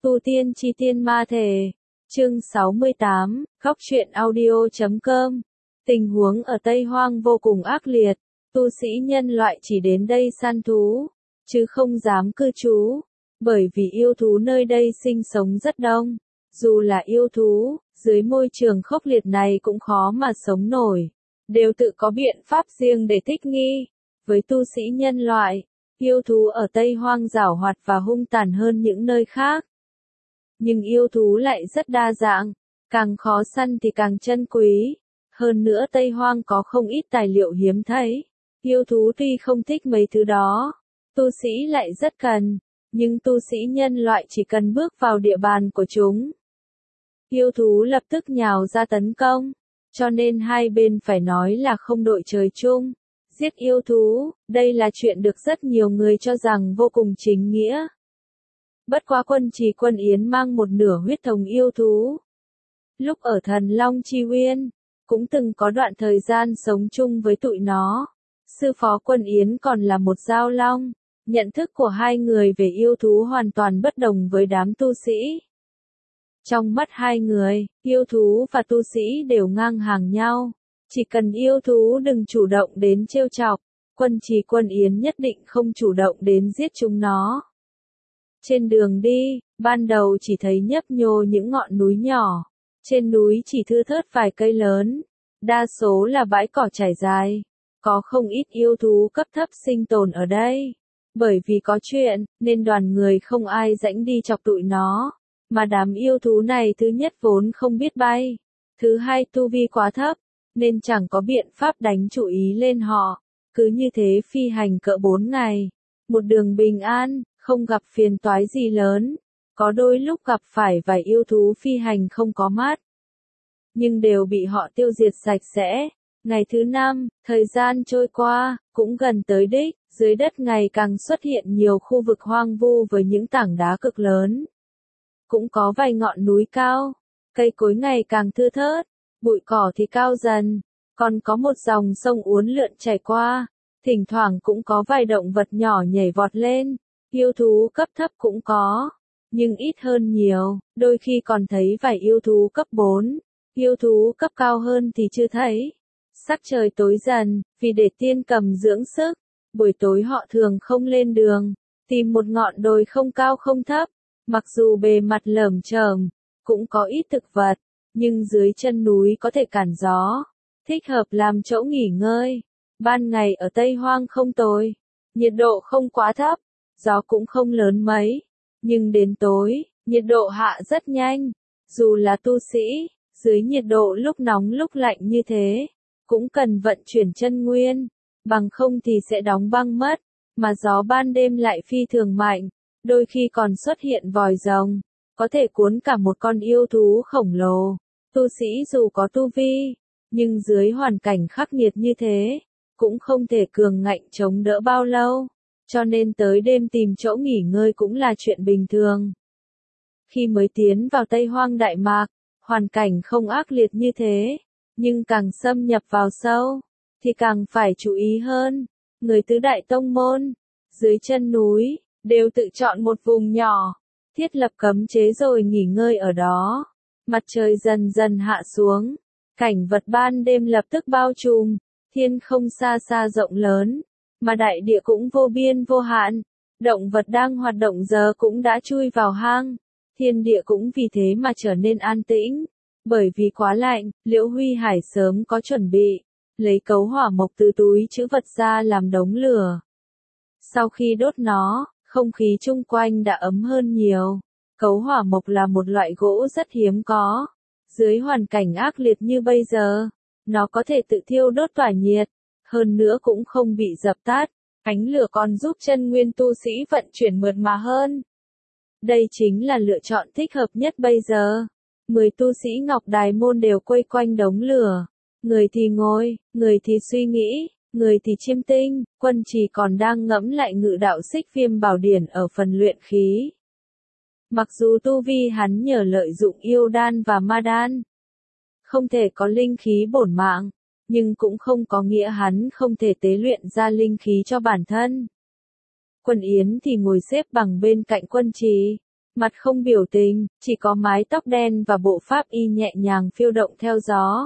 Tu tiên chi tiên ma thể. Chương 68, Góc truyện audio.com. Tình huống ở Tây Hoang vô cùng ác liệt, tu sĩ nhân loại chỉ đến đây săn thú, chứ không dám cư trú, bởi vì yêu thú nơi đây sinh sống rất đông. Dù là yêu thú, dưới môi trường khốc liệt này cũng khó mà sống nổi, đều tự có biện pháp riêng để thích nghi. Với tu sĩ nhân loại, yêu thú ở Tây Hoang giảo hoạt và hung tàn hơn những nơi khác. Nhưng yêu thú lại rất đa dạng, càng khó săn thì càng chân quý. Hơn nữa Tây Hoang có không ít tài liệu hiếm thấy. Yêu thú tuy không thích mấy thứ đó, tu sĩ lại rất cần, nhưng tu sĩ nhân loại chỉ cần bước vào địa bàn của chúng, yêu thú lập tức nhào ra tấn công, cho nên hai bên phải nói là không đội trời chung. Giết yêu thú, đây là chuyện được rất nhiều người cho rằng vô cùng chính nghĩa. Bất quá Quân Trì Quân Yến mang một nửa huyết thống yêu thú. Lúc ở Thần Long Chi Uyên, cũng từng có đoạn thời gian sống chung với tụi nó. Sư phó Quân Yến còn là một giao long, nhận thức của hai người về yêu thú hoàn toàn bất đồng với đám tu sĩ. Trong mắt hai người, yêu thú và tu sĩ đều ngang hàng nhau. Chỉ cần yêu thú đừng chủ động đến trêu chọc, Quân Trì Quân Yến nhất định không chủ động đến giết chúng nó. Trên đường đi, ban đầu chỉ thấy nhấp nhô những ngọn núi nhỏ, trên núi chỉ thưa thớt vài cây lớn, đa số là bãi cỏ trải dài, có không ít yêu thú cấp thấp sinh tồn ở đây. Bởi vì có chuyện, nên đoàn người không ai rảnh đi chọc tụi nó, mà đám yêu thú này thứ nhất vốn không biết bay, thứ hai tu vi quá thấp, nên chẳng có biện pháp đánh chú ý lên họ. Cứ như thế phi hành cỡ 4 ngày, một đường bình an, không gặp phiền toái gì lớn, có đôi lúc gặp phải vài yêu thú phi hành không có mắt, nhưng đều bị họ tiêu diệt sạch sẽ. Ngày thứ 5, thời gian trôi qua, cũng gần tới đích, dưới đất ngày càng xuất hiện nhiều khu vực hoang vu với những tảng đá cực lớn. Cũng có vài ngọn núi cao, cây cối ngày càng thưa thớt, bụi cỏ thì cao dần, còn có một dòng sông uốn lượn chảy qua, thỉnh thoảng cũng có vài động vật nhỏ nhảy vọt lên, yêu thú cấp thấp cũng có, nhưng ít hơn nhiều, đôi khi còn thấy vài yêu thú cấp 4, yêu thú cấp cao hơn thì chưa thấy. Sắc trời tối dần, vì để tiên cầm dưỡng sức, buổi tối họ thường không lên đường, tìm một ngọn đồi không cao không thấp, mặc dù bề mặt lởm chởm, cũng có ít thực vật, nhưng dưới chân núi có thể cản gió, thích hợp làm chỗ nghỉ ngơi. Ban ngày ở Tây Hoang không tồi, nhiệt độ không quá thấp, gió cũng không lớn mấy, nhưng đến tối, nhiệt độ hạ rất nhanh. Dù là tu sĩ, dưới nhiệt độ lúc nóng lúc lạnh như thế, cũng cần vận chuyển chân nguyên, bằng không thì sẽ đóng băng mất, mà gió ban đêm lại phi thường mạnh, đôi khi còn xuất hiện vòi rồng, có thể cuốn cả một con yêu thú khổng lồ. Tu sĩ dù có tu vi, nhưng dưới hoàn cảnh khắc nghiệt như thế, cũng không thể cường ngạnh chống đỡ bao lâu, cho nên tới đêm tìm chỗ nghỉ ngơi cũng là chuyện bình thường. Khi mới tiến vào Tây Hoang Đại Mạc, hoàn cảnh không ác liệt như thế, nhưng càng xâm nhập vào sâu, thì càng phải chú ý hơn. Người tứ đại tông môn, dưới chân núi, đều tự chọn một vùng nhỏ, thiết lập cấm chế rồi nghỉ ngơi ở đó. Mặt trời dần dần hạ xuống, cảnh vật ban đêm lập tức bao trùm, thiên không xa xa rộng lớn, mà đại địa cũng vô biên vô hạn. Động vật đang hoạt động giờ cũng đã chui vào hang, thiên địa cũng vì thế mà trở nên an tĩnh. Bởi vì quá lạnh, Liễu Huy Hải sớm có chuẩn bị, lấy cấu hỏa mộc từ túi trữ vật ra làm đống lửa. Sau khi đốt nó, không khí chung quanh đã ấm hơn nhiều. Cấu hỏa mộc là một loại gỗ rất hiếm có. Dưới hoàn cảnh ác liệt như bây giờ, nó có thể tự thiêu đốt tỏa nhiệt, hơn nữa cũng không bị dập tắt. Ánh lửa còn giúp chân nguyên tu sĩ vận chuyển mượt mà hơn. Đây chính là lựa chọn thích hợp nhất bây giờ. 10 tu sĩ Ngọc Đài Môn đều quây quanh đống lửa. Người thì ngồi, người thì suy nghĩ, người thì chiêm tinh. Quân Trì còn đang ngẫm lại Ngự Đạo Xích Viêm Bảo Điển ở phần luyện khí. Mặc dù tu vi hắn nhờ lợi dụng yêu đan và ma đan, không thể có linh khí bổn mạng, nhưng cũng không có nghĩa hắn không thể tế luyện ra linh khí cho bản thân. Quân Yến thì ngồi xếp bằng bên cạnh Quân Trì, mặt không biểu tình, chỉ có mái tóc đen và bộ pháp y nhẹ nhàng phiêu động theo gió.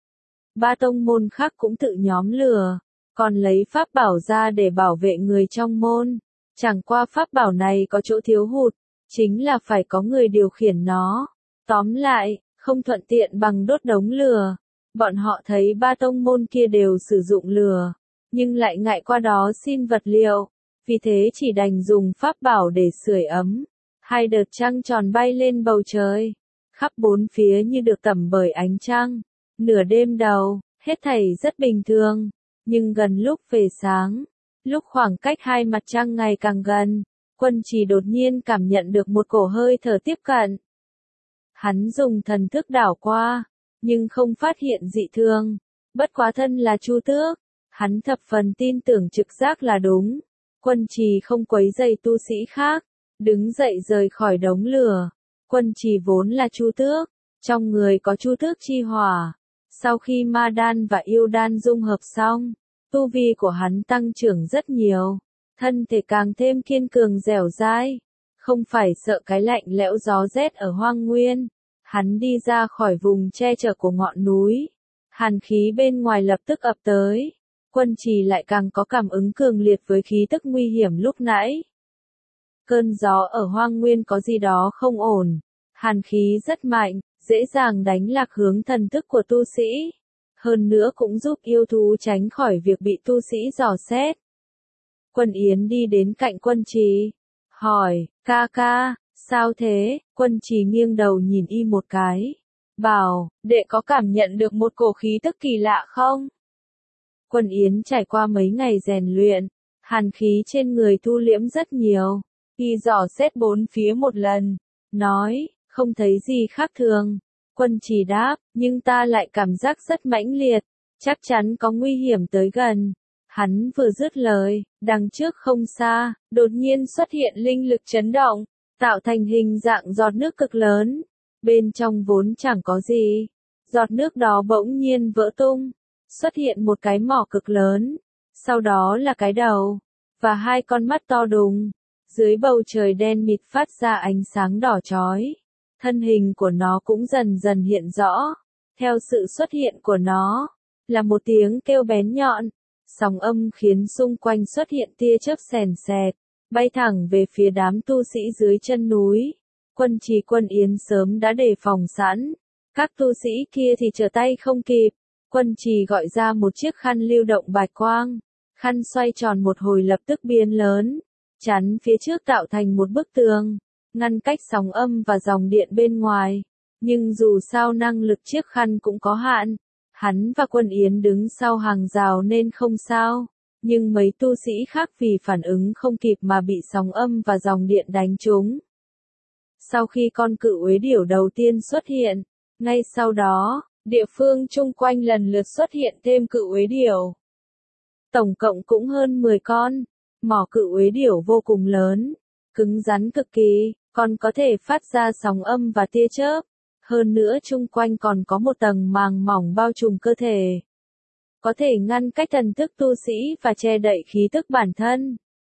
Ba tông môn khác cũng tự nhóm lửa, còn lấy pháp bảo ra để bảo vệ người trong môn. Chẳng qua pháp bảo này có chỗ thiếu hụt, chính là phải có người điều khiển nó. Tóm lại, không thuận tiện bằng đốt đống lửa. Bọn họ thấy ba tông môn kia đều sử dụng lửa, nhưng lại ngại qua đó xin vật liệu, vì thế chỉ đành dùng pháp bảo để sưởi ấm. Hai đợt trăng tròn bay lên bầu trời, khắp bốn phía như được tẩm bởi ánh trăng. Nửa đêm đầu, hết thảy rất bình thường, nhưng gần lúc về sáng, lúc khoảng cách hai mặt trăng ngày càng gần, Quân Trì đột nhiên cảm nhận được một cổ hơi thở tiếp cận. Hắn dùng thần thức đảo qua, nhưng không phát hiện dị thường. Bất quá thân là Chu Tước, hắn thập phần tin tưởng trực giác là đúng. Quân Trì không quấy rầy tu sĩ khác, đứng dậy rời khỏi đống lửa. Quân Trì vốn là Chu Tước, trong người có Chu Tước chi hỏa. Sau khi ma đan và yêu đan dung hợp xong, tu vi của hắn tăng trưởng rất nhiều, thân thể càng thêm kiên cường dẻo dai, không phải sợ cái lạnh lẽo gió rét ở hoang nguyên. Hắn đi ra khỏi vùng che chở của ngọn núi, hàn khí bên ngoài lập tức ập tới. Quân Trì lại càng có cảm ứng cường liệt với khí tức nguy hiểm lúc nãy. Cơn gió ở hoang nguyên có gì đó không ổn, hàn khí rất mạnh, dễ dàng đánh lạc hướng thần thức của tu sĩ. Hơn nữa cũng giúp yêu thú tránh khỏi việc bị tu sĩ dò xét. Quân Yến đi đến cạnh Quân Trì, hỏi, ca ca, sao thế? Quân Trì nghiêng đầu nhìn y một cái, bảo, đệ có cảm nhận được một cổ khí tức kỳ lạ không? Quân Yến trải qua mấy ngày rèn luyện, hàn khí trên người thu liễm rất nhiều. Y dò xét bốn phía một lần, nói, không thấy gì khác thường. Quân Trì đáp, nhưng ta lại cảm giác rất mãnh liệt, chắc chắn có nguy hiểm tới gần. Hắn vừa dứt lời, đằng trước không xa, đột nhiên xuất hiện linh lực chấn động, tạo thành hình dạng giọt nước cực lớn. Bên trong vốn chẳng có gì, giọt nước đó bỗng nhiên vỡ tung, xuất hiện một cái mỏ cực lớn, sau đó là cái đầu, và hai con mắt to đùng. Dưới bầu trời đen mịt phát ra ánh sáng đỏ chói. Thân hình của nó cũng dần dần hiện rõ. Theo sự xuất hiện của nó, là một tiếng kêu bén nhọn. Sóng âm khiến xung quanh xuất hiện tia chớp sèn sẹt, bay thẳng về phía đám tu sĩ dưới chân núi. Quân Trì Quân Yến sớm đã đề phòng sẵn. Các tu sĩ kia thì trở tay không kịp. Quân Trì gọi ra một chiếc khăn lưu động bạch quang. Khăn xoay tròn một hồi lập tức biến lớn, chắn phía trước tạo thành một bức tường, ngăn cách sóng âm và dòng điện bên ngoài. Nhưng dù sao năng lực chiếc khăn cũng có hạn. Hắn và Quân Yến đứng sau hàng rào nên không sao. Nhưng mấy tu sĩ khác vì phản ứng không kịp mà bị sóng âm và dòng điện đánh trúng. Sau khi con cự uế điểu đầu tiên xuất hiện, ngay sau đó, địa phương chung quanh lần lượt xuất hiện thêm cự uế điểu. Tổng cộng cũng hơn 10 con. Mỏ cự uế điểu vô cùng lớn, cứng rắn cực kỳ, còn có thể phát ra sóng âm và tia chớp. Hơn nữa chung quanh còn có một tầng màng mỏng bao trùm cơ thể, có thể ngăn cách thần thức tu sĩ và che đậy khí tức bản thân.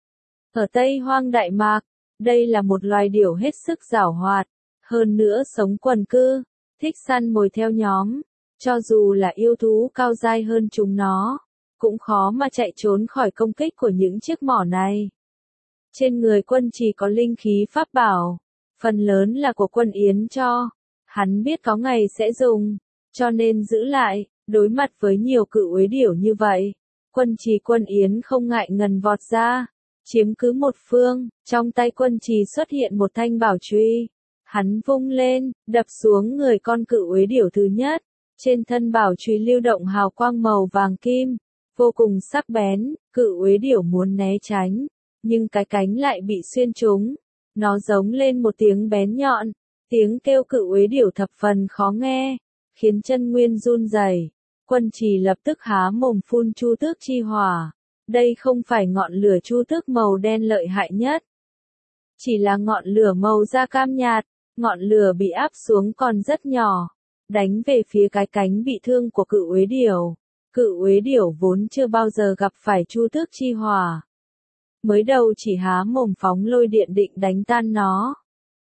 Ở Tây Hoang Đại Mạc, đây là một loài điểu hết sức giảo hoạt, hơn nữa sống quần cư, thích săn mồi theo nhóm. Cho dù là yêu thú cao giai hơn chúng nó, cũng khó mà chạy trốn khỏi công kích của những chiếc mỏ này. Trên người Quân Trì có linh khí pháp bảo, phần lớn là của Quân Yến cho. Hắn biết có ngày sẽ dùng, cho nên giữ lại. Đối mặt với nhiều cự uế điểu như vậy, Quân Trì Quân Yến không ngại ngần vọt ra, chiếm cứ một phương. Trong tay Quân Trì xuất hiện một thanh bảo chùy, hắn vung lên, đập xuống người con cự uế điểu thứ nhất. Trên thân bảo chùy lưu động hào quang màu vàng kim, vô cùng sắc bén. Cự uế điểu muốn né tránh, nhưng cái cánh lại bị xuyên trúng. Nó giống lên một tiếng bén nhọn, tiếng kêu cự uế điểu thập phần khó nghe, khiến chân nguyên run rẩy. Quân Trì lập tức há mồm phun chu tước chi hỏa. Đây không phải ngọn lửa chu tước màu đen lợi hại nhất, chỉ là ngọn lửa màu da cam nhạt. Ngọn lửa bị áp xuống còn rất nhỏ, đánh về phía cái cánh bị thương của cự uế điểu. Cự uế điểu vốn chưa bao giờ gặp phải chu tước chi hỏa, mới đầu chỉ há mồm phóng lôi điện định đánh tan nó.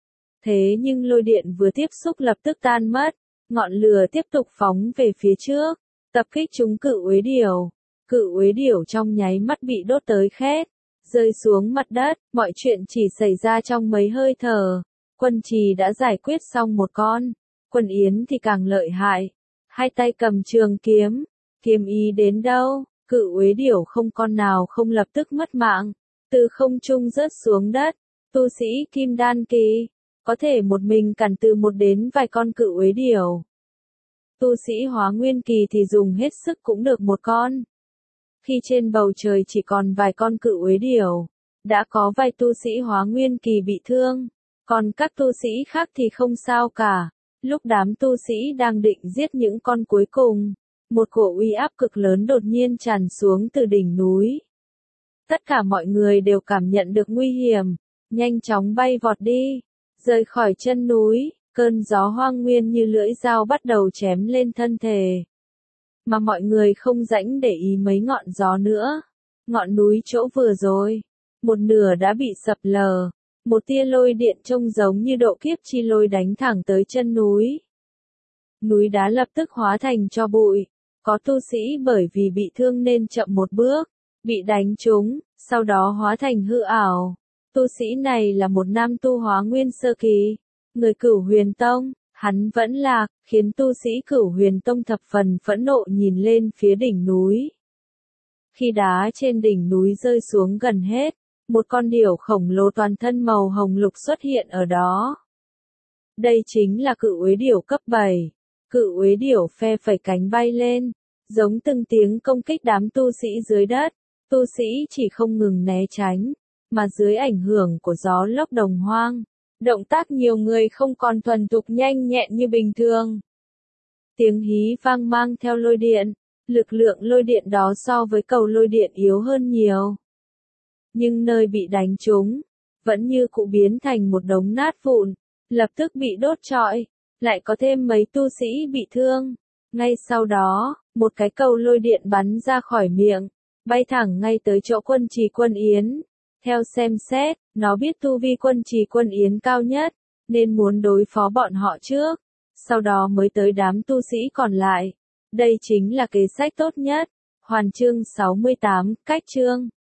Thế nhưng lôi điện vừa tiếp xúc lập tức tan mất, ngọn lửa tiếp tục phóng về phía trước, tập kích chúng cự uế điểu. Cự uế điểu trong nháy mắt bị đốt tới khét, rơi xuống mặt đất, mọi chuyện chỉ xảy ra trong mấy hơi thở. Quân Trì đã giải quyết xong một con, Quân Yến thì càng lợi hại, hai tay cầm trường kiếm, kiếm ý đến đâu, cự uế điểu không con nào không lập tức mất mạng, từ không trung rớt xuống đất. Tu sĩ kim đan kỳ, có thể một mình cản từ một đến vài con cự uế điểu. Tu sĩ hóa nguyên kỳ thì dùng hết sức cũng được một con. Khi trên bầu trời chỉ còn vài con cự uế điểu, đã có vài tu sĩ hóa nguyên kỳ bị thương, còn các tu sĩ khác thì không sao cả. Lúc đám tu sĩ đang định giết những con cuối cùng, một cổ uy áp cực lớn đột nhiên tràn xuống từ đỉnh núi. Tất cả mọi người đều cảm nhận được nguy hiểm, nhanh chóng bay vọt đi, rời khỏi chân núi, cơn gió hoang nguyên như lưỡi dao bắt đầu chém lên thân thể. Mà mọi người không rảnh để ý mấy ngọn gió nữa. Ngọn núi chỗ vừa rồi, một nửa đã bị sập lờ, một tia lôi điện trông giống như độ kiếp chi lôi đánh thẳng tới chân núi. Núi đá lập tức hóa thành tro bụi, có tu sĩ bởi vì bị thương nên chậm một bước, bị đánh trúng, sau đó hóa thành hư ảo. Tu sĩ này là một nam tu hóa nguyên sơ kỳ, người Cửu Huyền Tông, hắn vẫn lạc, khiến tu sĩ Cửu Huyền Tông thập phần phẫn nộ nhìn lên phía đỉnh núi. Khi đá trên đỉnh núi rơi xuống gần hết, một con điểu khổng lồ toàn thân màu hồng lục xuất hiện ở đó. Đây chính là cự uế điểu cấp 7. Cự uế điểu phe phẩy cánh bay lên, giống từng tiếng công kích đám tu sĩ dưới đất. Tu sĩ chỉ không ngừng né tránh, mà dưới ảnh hưởng của gió lốc đồng hoang, động tác nhiều người không còn thuần thục nhanh nhẹn như bình thường. Tiếng hí vang mang theo lôi điện, lực lượng lôi điện đó so với cầu lôi điện yếu hơn nhiều. Nhưng nơi bị đánh trúng, vẫn như cũ biến thành một đống nát vụn, lập tức bị đốt trọi, lại có thêm mấy tu sĩ bị thương. Ngay sau đó, một cái cầu lôi điện bắn ra khỏi miệng, bay thẳng ngay tới chỗ Quân Trì Quân Yến. Theo xem xét, nó biết tu vi Quân Trì Quân Yến cao nhất, nên muốn đối phó bọn họ trước, sau đó mới tới đám tu sĩ còn lại. Đây chính là kế sách tốt nhất. Hoàn chương 68, cách chương.